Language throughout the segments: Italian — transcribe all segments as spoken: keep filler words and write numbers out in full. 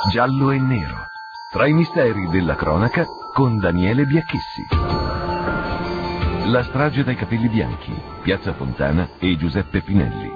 giallo e nero, tra i misteri della cronaca con Daniele Biacchissi. La strage dai capelli bianchi, Piazza Fontana e Giuseppe Pinelli.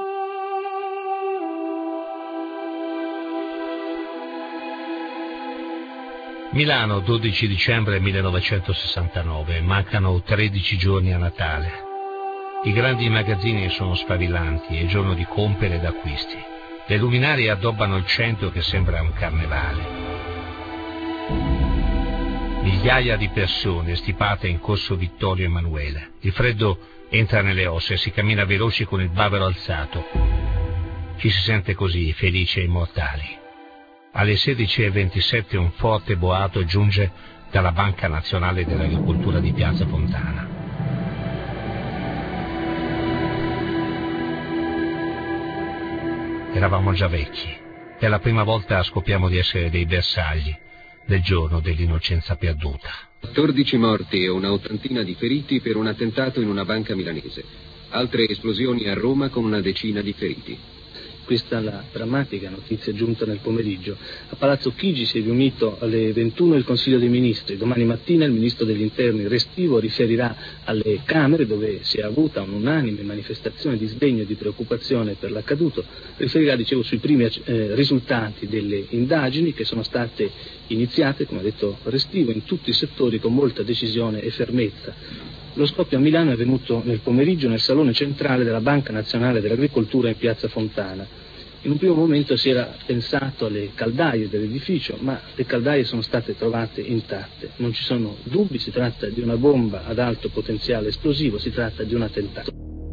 Milano, dodici dicembre millenovecentosessantanove, mancano tredici giorni a Natale. I grandi magazzini sono sfavillanti, è giorno di compere ed acquisti. Le luminarie addobbano il centro che sembra un carnevale. Migliaia di persone stipate in corso Vittorio Emanuele. Il freddo entra nelle ossa e si cammina veloci con il bavero alzato. Ci si sente così, felici e immortali. Alle sedici e ventisette un forte boato giunge dalla Banca Nazionale dell'Agricoltura di Piazza Fontana. Eravamo già vecchi. Per la prima volta scopriamo di essere dei bersagli del giorno dell'innocenza perduta. quattordici morti e una ottantina di feriti per un attentato in una banca milanese. Altre esplosioni a Roma con una decina di feriti. Questa è la drammatica notizia giunta nel pomeriggio. A Palazzo Chigi si è riunito alle ventuno il Consiglio dei Ministri. Domani mattina il Ministro degli Interni Restivo riferirà alle Camere, dove si è avuta un'unanime manifestazione di sdegno e di preoccupazione per l'accaduto. Riferirà, dicevo, sui primi eh, risultati delle indagini che sono state iniziate, come ha detto Restivo, in tutti i settori con molta decisione e fermezza. Lo scoppio a Milano è avvenuto nel pomeriggio nel salone centrale della Banca Nazionale dell'Agricoltura in Piazza Fontana. In un primo momento si era pensato alle caldaie dell'edificio, ma le caldaie sono state trovate intatte. Non ci sono dubbi, si tratta di una bomba ad alto potenziale esplosivo, si tratta di un attentato.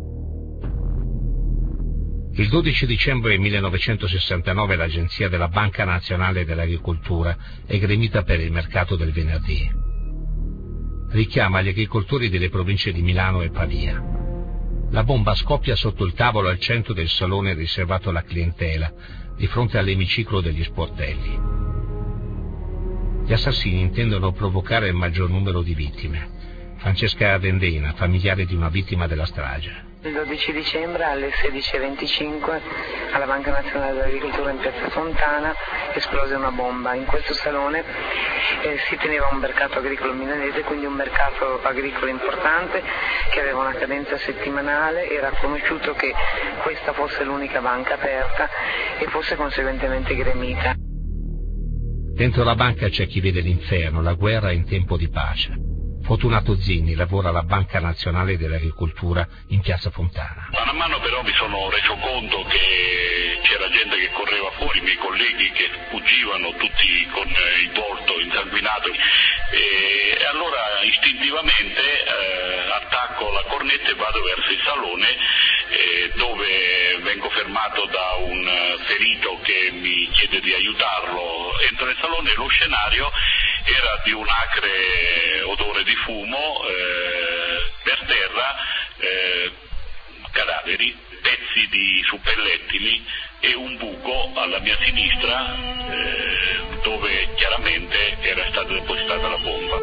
Il dodici dicembre millenovecentosessantanove l'agenzia della Banca Nazionale dell'Agricoltura è gremita per il mercato del venerdì. Richiama gli agricoltori delle province di Milano e Pavia. La bomba scoppia sotto il tavolo al centro del salone riservato alla clientela, di fronte all'emiciclo degli sportelli. Gli assassini intendono provocare il maggior numero di vittime. Francesca Ardendena, familiare di una vittima della strage. Il dodici dicembre alle sedici e venticinque alla Banca Nazionale dell'Agricoltura in Piazza Fontana esplose una bomba. In questo salone eh, si teneva un mercato agricolo milanese, quindi un mercato agricolo importante che aveva una cadenza settimanale. Era conosciuto che questa fosse l'unica banca aperta e fosse conseguentemente gremita. Dentro la banca c'è chi vede l'inferno, la guerra in tempo di pace. Fortunato Zinni lavora alla Banca Nazionale dell'Agricoltura in Piazza Fontana. Man mano però mi sono reso conto che c'era gente che correva fuori, i miei colleghi che fuggivano tutti con il volto insanguinato e allora istintivamente eh, attacco la cornetta e vado verso il salone eh, dove vengo fermato da un ferito che mi chiede di aiutarlo. Entro nel salone e lo scenario era di un acre odore di fumo, eh, per terra eh, cadaveri, pezzi di suppellettili e un buco alla mia sinistra eh, dove chiaramente era stata depositata la bomba.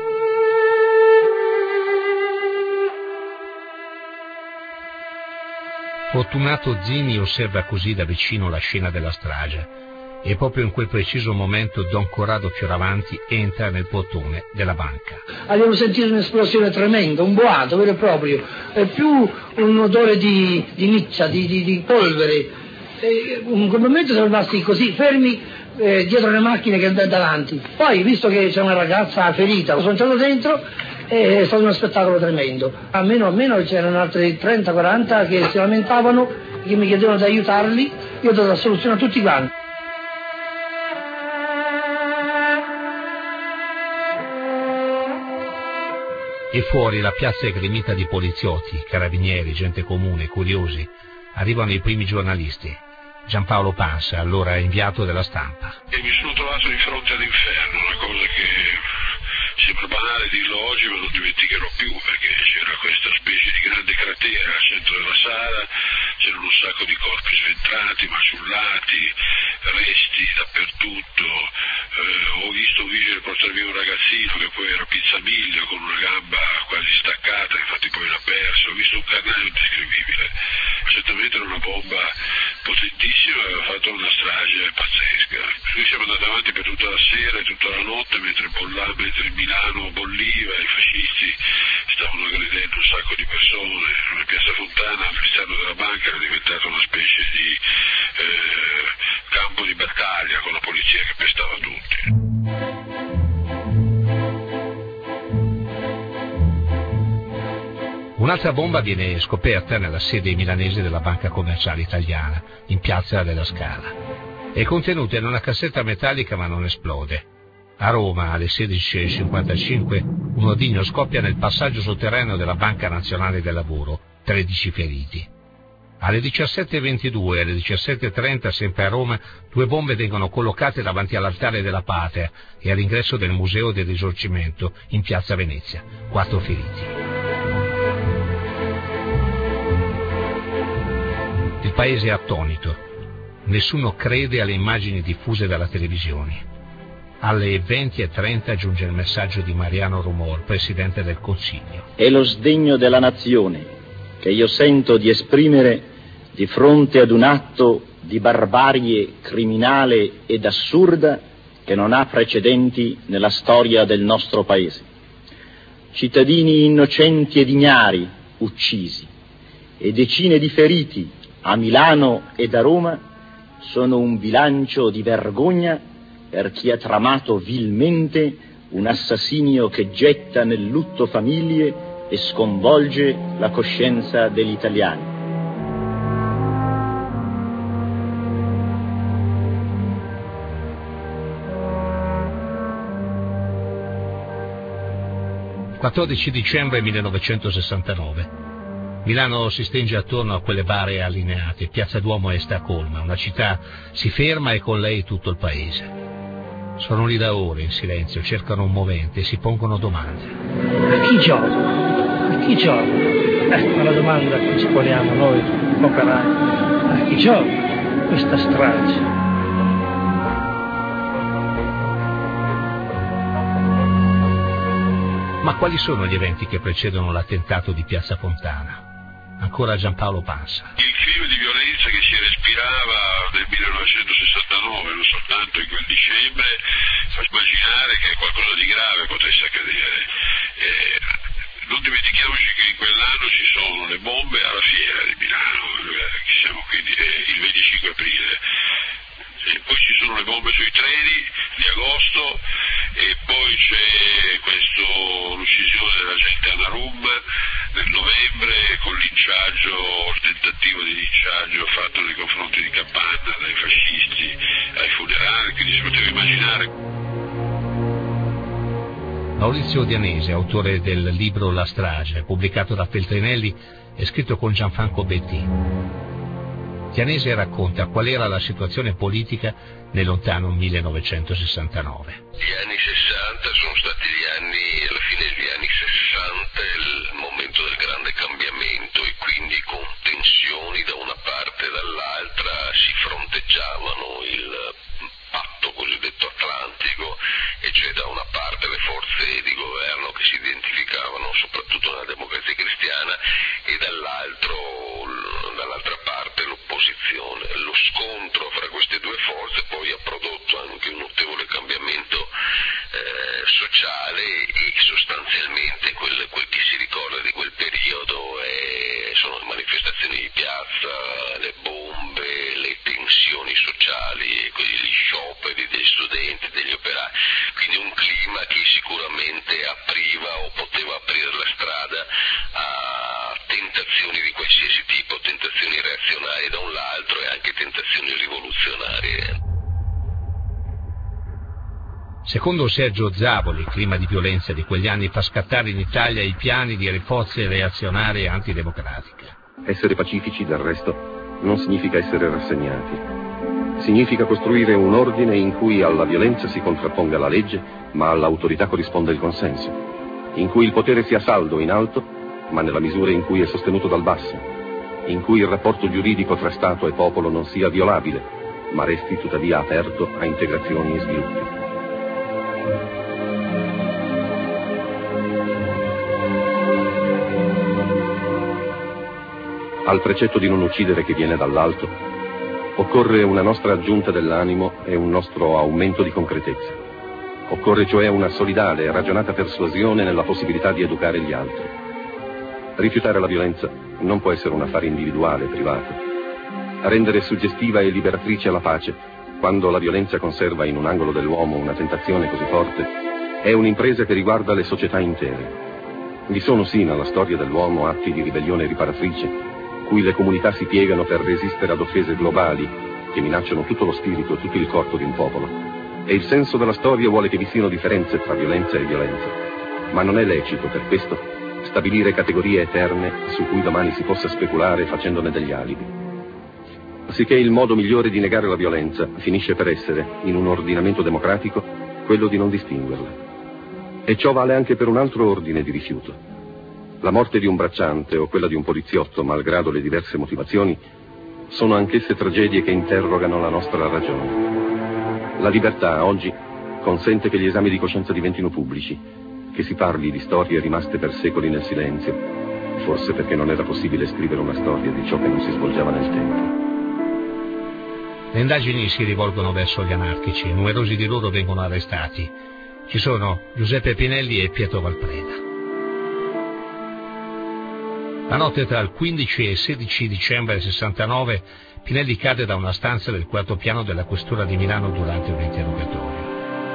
Fortunato Zinni osserva così da vicino la scena della strage. E proprio in quel preciso momento Don Corrado Fioravanti entra nel portone della banca. Abbiamo sentito un'esplosione tremenda, un boato vero e proprio, è più un odore di, di miccia, di, di, di polvere. E in quel momento siamo rimasti così fermi eh, dietro le macchine che davanti. Poi, visto che c'è una ragazza ferita, sono entrato dentro e è stato uno spettacolo tremendo. Almeno, almeno c'erano altri trenta quaranta che si lamentavano, che mi chiedevano di aiutarli, io ho dato la soluzione a tutti quanti. E fuori la piazza è gremita di poliziotti, carabinieri, gente comune, curiosi. Arrivano i primi giornalisti. Giampaolo Pansa, allora inviato della Stampa. E mi sono trovato di fronte all'inferno, una cosa che sembra banale dirlo oggi, ma non dimenticherò più, perché c'era questa specie di grande cratera al centro della sala, c'erano un sacco di corpi sventrati, maciullati, resti dappertutto. Eh, ho visto un vigile portare via un ragazzino che poi era pizzamiglio con una gamba quasi staccata, infatti poi l'ha perso. Ho visto un carnaio indescrivibile. Certamente era una bomba potentissima, aveva fatto una strage pazzesca. Noi siamo andati avanti per tutta la sera e tutta la notte mentre, bolla, mentre Milano bolliva, i fascisti stavano aggredendo un sacco di persone. Una piazza Fontana, all'esterno della banca, era diventata una specie di eh, campo di battaglia con la polizia che pestava tutti. Un'altra bomba viene scoperta nella sede milanese della Banca Commerciale Italiana, in Piazza della Scala. È contenuta in una cassetta metallica ma non esplode. A Roma, alle sedici e cinquantacinque, un ordigno scoppia nel passaggio sotterraneo della Banca Nazionale del Lavoro, tredici feriti. Alle diciassette e ventidue e alle diciassette e trenta, sempre a Roma, due bombe vengono collocate davanti all'Altare della Patria e all'ingresso del Museo del Risorgimento, in Piazza Venezia, quattro feriti. Il paese è attonito. Nessuno crede alle immagini diffuse dalla televisione. Alle venti e trenta giunge il messaggio di Mariano Rumor, Presidente del Consiglio. È lo sdegno della nazione che io sento di esprimere di fronte ad un atto di barbarie criminale ed assurda che non ha precedenti nella storia del nostro paese. Cittadini innocenti ed ignari uccisi e decine di feriti a Milano ed a Roma sono un bilancio di vergogna per chi ha tramato vilmente un assassinio che getta nel lutto famiglie e sconvolge la coscienza degli italiani. quattordici dicembre millenovecentosessantanove. Milano si stringe attorno a quelle bare allineate, Piazza Duomo è stracolma, una città si ferma e con lei tutto il paese. Sono lì da ore in silenzio, cercano un movente e si pongono domande. A chi gioca? A chi gioca? Ecco la domanda che ci poniamo noi, operai. A chi gioca questa strage? Ma quali sono gli eventi che precedono l'attentato di Piazza Fontana? Ancora Giampaolo Pansa. Il clima di violenza che si respirava nel millenovecentosessantanove, non soltanto in quel dicembre, fa immaginare che qualcosa di grave potesse accadere. Eh, non dimentichiamoci che in quell'anno ci sono le bombe alla fiera di Milano, che siamo quindi il venticinque aprile. E poi ci sono le bombe sui treni di agosto e poi c'è questo, l'uccisione dell'agente Anarum nel novembre con linciaggio, il tentativo di linciaggio fatto nei confronti di Capanna dai fascisti ai funerali, quindi si poteva immaginare. Maurizio Dianese, autore del libro La strage, pubblicato da Feltrinelli e scritto con Gianfranco Betti. Dianese racconta qual era la situazione politica nel lontano millenovecentosessantanove. Gli anni sessanta sono stati gli anni, alla fine degli anni sessanta, il momento del grande cambiamento e quindi con tensioni da una parte e dall'altra si fronteggiavano il patto cosiddetto atlantico, e cioè da una parte le forze di governo che si identificavano soprattutto nella Democrazia Cristiana e dall'altro, dall'altra parte l'opposizione. Lo scontro fra queste due forze poi ha prodotto anche un notevole cambiamento eh, sociale e sostanzialmente quel, quel che si ricorda di quel periodo è, sono le manifestazioni di piazza, le bombe, le tensioni sociali, gli scioperi degli studenti, degli operai, quindi un clima che sicuramente apriva o poteva aprire la strada a tentazioni di qualsiasi tipo, tentazioni reazionarie da un lato e anche tentazioni rivoluzionarie. Secondo Sergio Zavoli, il clima di violenza di quegli anni fa scattare in Italia i piani di forze reazionarie e antidemocratiche. Essere pacifici, del resto, non significa essere rassegnati. Significa costruire un ordine in cui alla violenza si contrapponga la legge, ma all'autorità corrisponda il consenso. In cui il potere sia saldo in alto, ma nella misura in cui è sostenuto dal basso. In cui il rapporto giuridico tra Stato e popolo non sia violabile, ma resti tuttavia aperto a integrazioni e sviluppi. Al precetto di non uccidere che viene dall'alto, Occorre una nostra aggiunta dell'animo e un nostro aumento di concretezza. Occorre cioè una solidale e ragionata persuasione nella possibilità di educare gli altri. Rifiutare la violenza non può essere un affare individuale, privato. Rendere suggestiva e liberatrice la pace, quando la violenza conserva in un angolo dell'uomo una tentazione così forte, è un'impresa che riguarda le società intere. Vi sono sì nella storia dell'uomo atti di ribellione riparatrice, cui le comunità si piegano per resistere ad offese globali che minacciano tutto lo spirito, tutto il corpo di un popolo. E il senso della storia vuole che vi siano differenze tra violenza e violenza. Ma non è lecito, per questo, stabilire categorie eterne su cui domani si possa speculare facendone degli alibi. Sicché il modo migliore di negare la violenza finisce per essere, in un ordinamento democratico, quello di non distinguerla. E ciò vale anche per un altro ordine di rifiuto. La morte di un bracciante o quella di un poliziotto, malgrado le diverse motivazioni, sono anch'esse tragedie che interrogano la nostra ragione. La libertà, oggi, consente che gli esami di coscienza diventino pubblici, che si parli di storie rimaste per secoli nel silenzio, forse perché non era possibile scrivere una storia di ciò che non si svolgeva nel tempo. Le indagini si rivolgono verso gli anarchici, numerosi di loro vengono arrestati. Ci sono Giuseppe Pinelli e Pietro Valpreda. La notte tra il quindici e il sedici dicembre sessantanove, Pinelli cade da una stanza del quarto piano della questura di Milano durante un interrogatorio.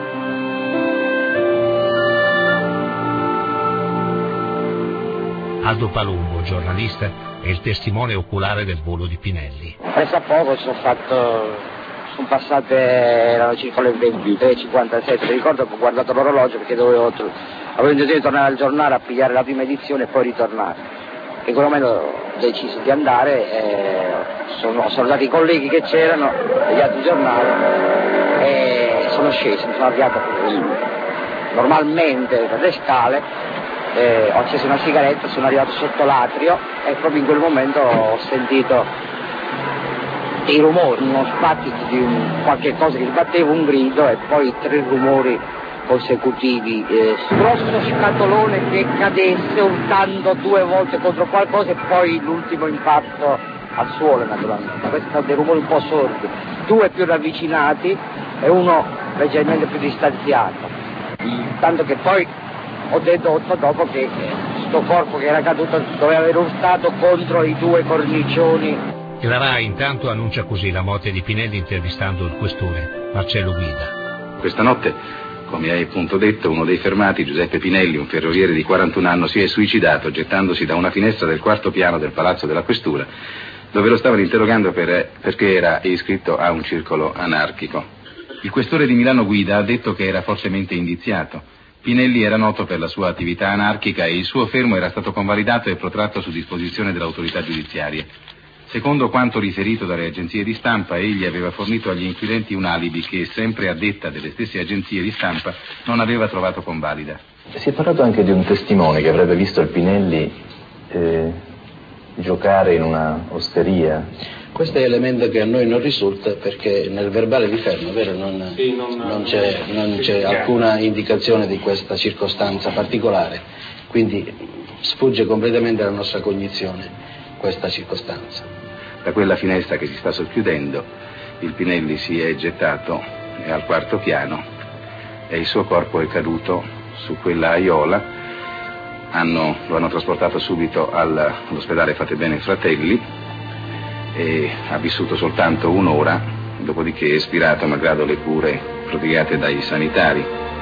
Aldo Palumbo, giornalista, è il testimone oculare del volo di Pinelli. Presso a poco sono fatto, sono passate, erano circa le ventitré e cinquantasette, mi ricordo che ho guardato l'orologio perché dovevo, avevo intenzione di tornare al giornale a pigliare la prima edizione e poi ritornare. In quel momento ho deciso di andare, eh, sono, sono andati i colleghi che c'erano, degli altri giornali, e sono sceso, mi sono avviato normalmente per le scale, eh, ho acceso una sigaretta, sono arrivato sotto l'atrio e proprio in quel momento ho sentito dei rumori, uno sbattito di un, qualche cosa che sbatteva, un grido e poi tre rumori consecutivi, eh, grosso scatolone che cadesse urtando due volte contro qualcosa e poi l'ultimo impatto al suolo naturalmente. Questi sono dei rumori un po' sordi, due più ravvicinati e uno leggermente più distanziato, tanto che poi ho dedotto dopo che sto corpo che era caduto doveva aver urtato contro i due cornicioni. E la RAI intanto annuncia così la morte di Pinelli intervistando il questore Marcello Guida. Questa notte, come hai appunto detto, uno dei fermati, Giuseppe Pinelli, un ferroviere di quarantuno anni, si è suicidato gettandosi da una finestra del quarto piano del Palazzo della Questura, dove lo stavano interrogando per, perché era iscritto a un circolo anarchico. Il questore di Milano Guida ha detto che era fortemente indiziato. Pinelli era noto per la sua attività anarchica e il suo fermo era stato convalidato e protratto su disposizione dell'autorità giudiziaria. Secondo quanto riferito dalle agenzie di stampa, egli aveva fornito agli inquirenti un alibi che, sempre a detta delle stesse agenzie di stampa, non aveva trovato convalida. Si è parlato anche di un testimone che avrebbe visto il Pinelli eh, giocare in una osteria. Questo è elemento che a noi non risulta perché nel verbale di fermo, vero, non, sì, non, non, c'è, non c'è alcuna indicazione di questa circostanza particolare, quindi sfugge completamente alla nostra cognizione questa circostanza. Da quella finestra che si sta socchiudendo, il Pinelli si è gettato è al quarto piano e il suo corpo è caduto su quella aiola. Hanno, lo hanno trasportato subito all'ospedale Fate Bene Fratelli e ha vissuto soltanto un'ora, dopodiché è espirato malgrado le cure prodigate dai sanitari.